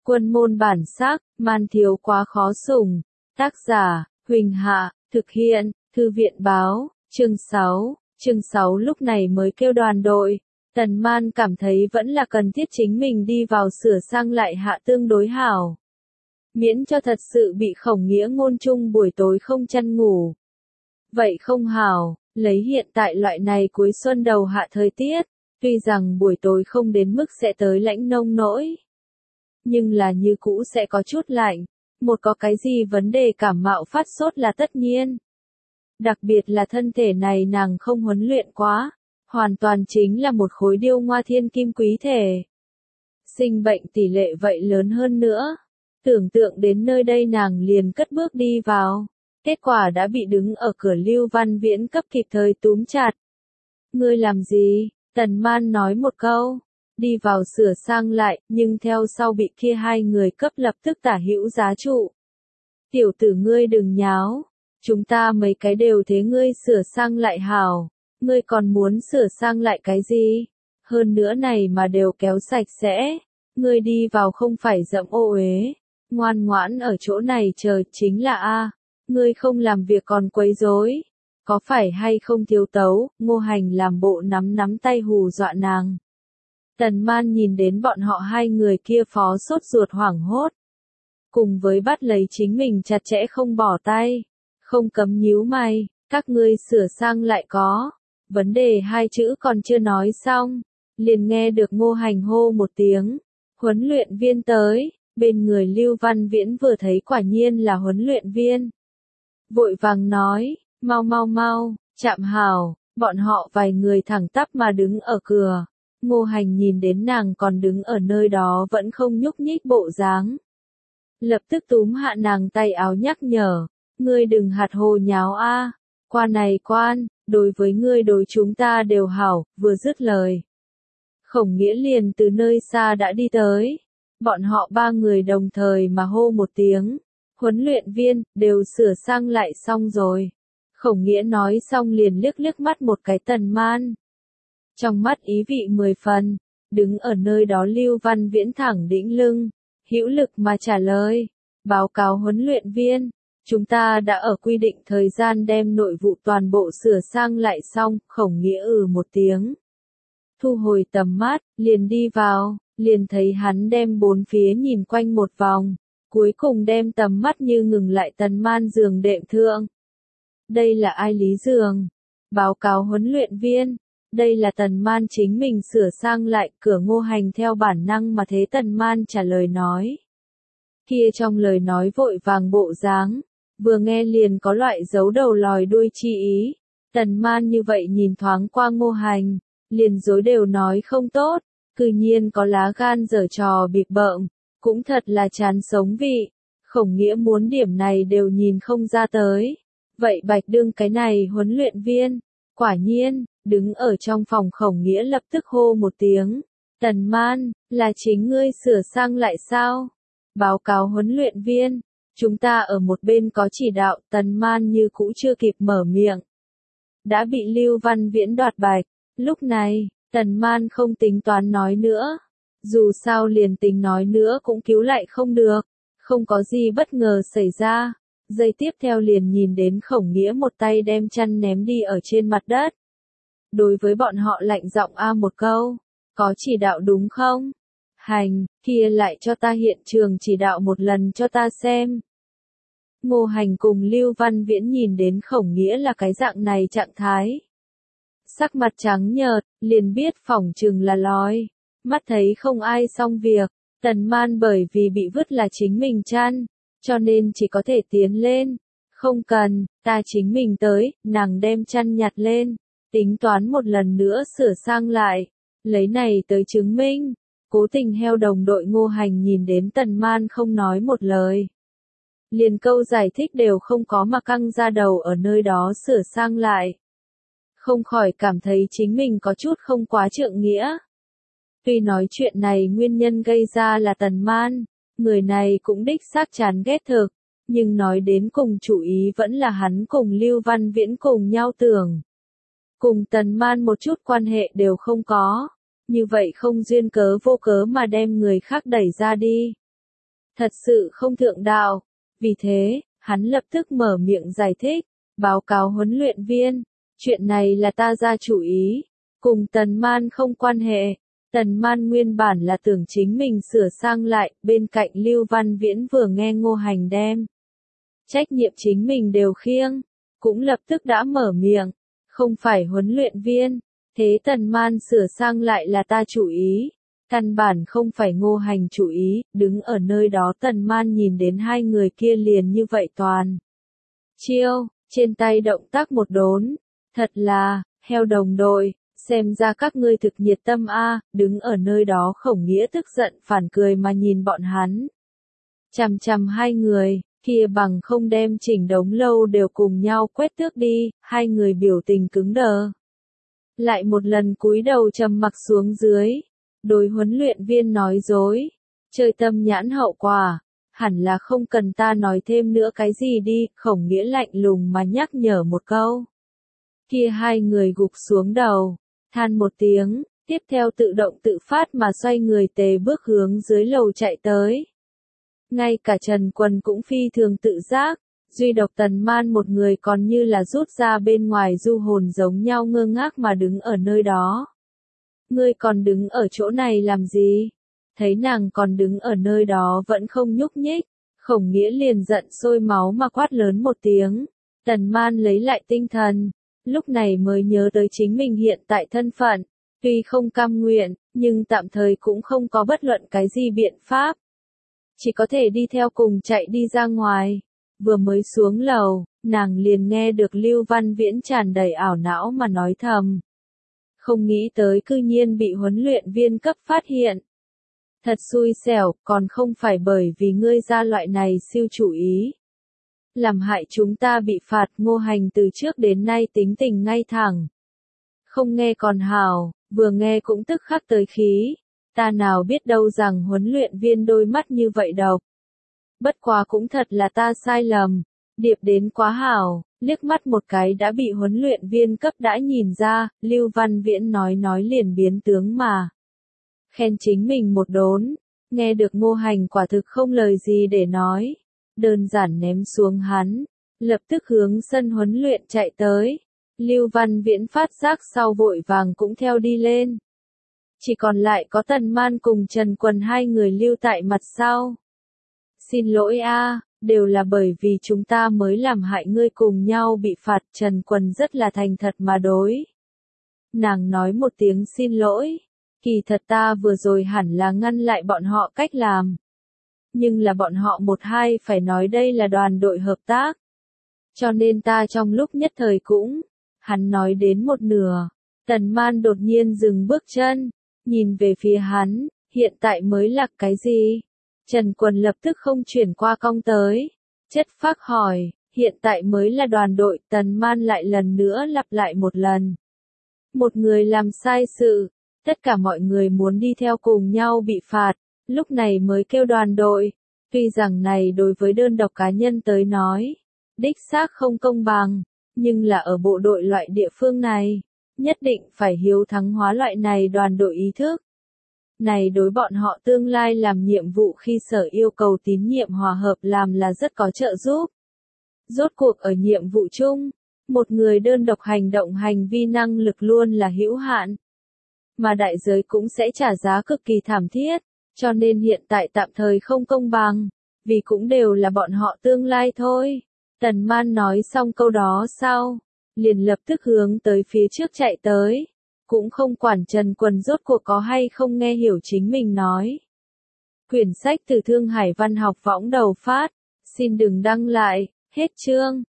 Quân môn bản sắc, man thiếu quá khó sủng. Tác giả, Huỳnh Hạ, thực hiện, Thư viện báo, chương 6. Chương 6 lúc này mới kêu đoàn đội. Tần Man cảm thấy vẫn là cần thiết chính mình đi vào sửa sang lại hạ tương đối hảo. Miễn cho thật sự bị Khổng Nghĩa ngôn chung buổi tối không chăn ngủ. Vậy không hảo, lấy hiện tại loại này cuối xuân đầu hạ thời tiết, tuy rằng buổi tối không đến mức sẽ tới lãnh nông nỗi. Nhưng là như cũ sẽ có chút lạnh, một có cái gì vấn đề cảm mạo phát sốt là tất nhiên. Đặc biệt là thân thể này nàng không huấn luyện quá, hoàn toàn chính là một khối điêu ngoa thiên kim quý thể. Sinh bệnh tỷ lệ vậy lớn hơn nữa. Tưởng tượng đến nơi đây nàng liền cất bước đi vào. Kết quả đã bị đứng ở cửa Lưu Văn Viễn cấp kịp thời túm chặt. Ngươi làm gì? Tần Man nói một câu. Đi vào sửa sang lại, nhưng theo sau bị kia hai người cấp lập tức tả hữu giá trụ. Tiểu tử ngươi đừng nháo. Chúng ta mấy cái đều thế ngươi sửa sang lại hảo. Ngươi còn muốn sửa sang lại cái gì? Hơn nữa này mà đều kéo sạch sẽ. Ngươi đi vào không phải dậm ô uế. Ngoan ngoãn ở chỗ này chờ chính là A. Ngươi không làm việc còn quấy rối. Có phải hay không thiếu tấu? Ngô Hành làm bộ nắm tay hù dọa nàng. Tần Man nhìn đến bọn họ hai người kia phó sốt ruột hoảng hốt. Cùng với bắt lấy chính mình chặt chẽ không bỏ tay. Không cấm nhíu mày, các ngươi sửa sang lại có. Vấn đề hai chữ còn chưa nói xong. Liền nghe được Ngô Hành hô một tiếng. Huấn luyện viên tới. Bên người Lưu Văn Viễn vừa thấy quả nhiên là huấn luyện viên. Vội vàng nói, mau, chạm hào, bọn họ vài người thẳng tắp mà đứng ở cửa. Ngô Hành nhìn đến nàng còn đứng ở nơi đó vẫn không nhúc nhích bộ dáng. Lập tức túm hạ nàng tay áo nhắc nhở, ngươi đừng hạt hồ nháo a, qua này quan, đối với ngươi đối chúng ta đều hảo, vừa dứt lời. Khổng Nghĩa liền từ nơi xa đã đi tới. Bọn họ ba người đồng thời mà hô một tiếng. Huấn luyện viên, đều sửa sang lại xong rồi. Khổng Nghĩa nói xong liền liếc mắt một cái Tần Man. Trong mắt ý vị 10 phần, đứng ở nơi đó Lưu Văn Viễn thẳng đĩnh lưng, hữu lực mà trả lời. Báo cáo huấn luyện viên, chúng ta đã ở quy định thời gian đem nội vụ toàn bộ sửa sang lại xong, Khổng Nghĩa một tiếng. Thu hồi tầm mắt, liền đi vào. Liền thấy hắn đem bốn phía nhìn quanh một vòng, cuối cùng đem tầm mắt như ngừng lại Tần Man giường đệm thượng. Đây là ai Lý giường? Báo cáo huấn luyện viên, đây là Tần Man chính mình sửa sang lại, cửa Ngô Hành theo bản năng mà thế Tần Man trả lời nói. Kia trong lời nói vội vàng bộ dáng, vừa nghe liền có loại giấu đầu lòi đuôi chi ý. Tần Man như vậy nhìn thoáng qua Ngô Hành, liền dối đều nói không tốt. Cư nhiên có lá gan giở trò bịp bợm, cũng thật là chán sống vị. Khổng Nghĩa muốn điểm này đều nhìn không ra tới. Vậy bạch đương cái này huấn luyện viên, quả nhiên, đứng ở trong phòng Khổng Nghĩa lập tức hô một tiếng. Tần Man, là chính ngươi sửa sang lại sao? Báo cáo huấn luyện viên, chúng ta ở một bên có chỉ đạo. Tần Man như cũ chưa kịp mở miệng. Đã bị Lưu Văn Viễn đoạt bạch, lúc này. Tần Man không tính toán nói nữa. Dù sao liền tính nói nữa cũng cứu lại không được. Không có gì bất ngờ xảy ra. Giây tiếp theo liền nhìn đến Khổng Nghĩa một tay đem chăn ném đi ở trên mặt đất. Đối với bọn họ lạnh giọng một câu. Có chỉ đạo đúng không? Hành, kia lại cho ta hiện trường chỉ đạo một lần cho ta xem. Ngô Hành cùng Lưu Văn Viễn nhìn đến Khổng Nghĩa là cái dạng này trạng thái. Sắc mặt trắng nhợt, liền biết phỏng chừng là lói. Mắt thấy không ai xong việc, Tần Man bởi vì bị vứt là chính mình chăn, cho nên chỉ có thể tiến lên. Không cần, ta chính mình tới, nàng đem chăn nhặt lên, tính toán một lần nữa sửa sang lại. Lấy này tới chứng minh, cố tình heo đồng đội Ngô Hành nhìn đến Tần Man không nói một lời. Liền câu giải thích đều không có mà căng ra đầu ở nơi đó sửa sang lại. Không khỏi cảm thấy chính mình có chút không quá trượng nghĩa. Tuy nói chuyện này nguyên nhân gây ra là Tần Man, người này cũng đích xác chán ghét thực, nhưng nói đến cùng chủ ý vẫn là hắn cùng Lưu Văn Viễn cùng nhau tưởng. Cùng Tần Man một chút quan hệ đều không có, như vậy không duyên cớ vô cớ mà đem người khác đẩy ra đi. thật sự không thượng đạo. Vì thế, hắn lập tức mở miệng giải thích, báo cáo huấn luyện viên, chuyện này là ta ra chủ ý, cùng Tần Man không quan hệ. Tần Man nguyên bản là tưởng chính mình sửa sang lại, bên cạnh Lưu Văn Viễn vừa nghe Ngô Hành đem trách nhiệm chính mình đều khiêng, cũng lập tức đã mở miệng, không phải huấn luyện viên, thế Tần Man sửa sang lại là ta chủ ý, căn bản không phải Ngô Hành chủ ý. Đứng ở nơi đó Tần Man nhìn đến hai người kia liền như vậy toàn chiêu, trên tay động tác một đốn, thật là, heo đồng đội, xem ra các ngươi thực nhiệt tâm a. Đứng ở nơi đó Khổng Nghĩa tức giận phản cười mà nhìn bọn hắn. Chằm chằm hai người, kia bằng không đem chỉnh đống lâu đều cùng nhau quét tước đi, hai người biểu tình cứng đờ. Lại một lần cúi đầu trầm mặc xuống dưới, đối huấn luyện viên nói dối, chơi tâm nhãn hậu quả, hẳn là không cần ta nói thêm nữa cái gì đi. Khổng Nghĩa lạnh lùng mà nhắc nhở một câu. Kia hai người gục xuống đầu, than một tiếng, tiếp theo tự động tự phát mà xoay người tề bước hướng dưới lầu chạy tới. Ngay cả Trần Quần cũng phi thường tự giác, duy độc Tần Man một người còn như là rút ra bên ngoài du hồn giống nhau ngơ ngác mà đứng ở nơi đó. Ngươi còn đứng ở chỗ này làm gì? Thấy nàng còn đứng ở nơi đó vẫn không nhúc nhích, Khổng Nghĩa liền giận sôi máu mà quát lớn một tiếng. Tần Man lấy lại tinh thần, lúc này mới nhớ tới chính mình hiện tại thân phận, tuy không cam nguyện, nhưng tạm thời cũng không có bất luận cái gì biện pháp. Chỉ có thể đi theo cùng chạy đi ra ngoài. Vừa mới xuống lầu, nàng liền nghe được Lưu Văn Viễn tràn đầy ảo não mà nói thầm. Không nghĩ tới cư nhiên bị huấn luyện viên cấp phát hiện. Thật xui xẻo, còn không phải bởi vì ngươi ra loại này siêu chủ ý. Làm hại chúng ta bị phạt. Ngô Hành từ trước đến nay tính tình ngay thẳng. Không nghe còn hào, vừa nghe cũng tức khắc tới khí. Ta nào biết đâu rằng huấn luyện viên đôi mắt như vậy độc. Bất quá cũng thật là ta sai lầm. Điệp đến quá hảo, liếc mắt một cái đã bị huấn luyện viên cấp đã nhìn ra. Lưu Văn Viễn nói liền biến tướng mà khen chính mình một đốn. Nghe được Ngô Hành quả thực không lời gì để nói, đơn giản ném xuống hắn, lập tức hướng sân huấn luyện chạy tới. Lưu Văn Viễn phát giác sau vội vàng cũng theo đi lên. Chỉ còn lại có Tần Man cùng Trần Quần hai người lưu tại mặt sau. Xin lỗi a, đều là bởi vì chúng ta mới làm hại ngươi cùng nhau bị phạt. Trần Quần rất là thành thật mà đối. Nàng nói một tiếng xin lỗi, kỳ thật ta vừa rồi hẳn là ngăn lại bọn họ cách làm. Nhưng là bọn họ một hai phải nói đây là đoàn đội hợp tác. Cho nên ta trong lúc nhất thời cũng, hắn nói đến một nửa, Tần Man đột nhiên dừng bước chân, nhìn về phía hắn, hiện tại mới là cái gì? Trần Quần lập tức không chuyển qua cong tới, chất phác hỏi, hiện tại mới là đoàn đội. Tần Man lại lần nữa lặp lại một lần. Một người làm sai sự, tất cả mọi người muốn đi theo cùng nhau bị phạt, lúc này mới kêu đoàn đội. Tuy rằng này đối với đơn độc cá nhân tới nói, đích xác không công bằng, nhưng là ở bộ đội loại địa phương này, nhất định phải hiếu thắng hóa loại này đoàn đội ý thức. Này đối bọn họ tương lai làm nhiệm vụ khi sở yêu cầu tín nhiệm hòa hợp làm là rất có trợ giúp. Rốt cuộc ở nhiệm vụ chung, một người đơn độc hành động hành vi năng lực luôn là hữu hạn, mà đại giới cũng sẽ trả giá cực kỳ thảm thiết, cho nên hiện tại tạm thời không công bằng, vì cũng đều là bọn họ tương lai thôi. Tần Man nói xong câu đó sau, liền lập tức hướng tới phía trước chạy tới, cũng không quản Trần Quần rốt cuộc có hay không nghe hiểu chính mình nói. Quyển sách từ Thương Hải Văn học võng đầu phát, xin đừng đăng lại, hết chương.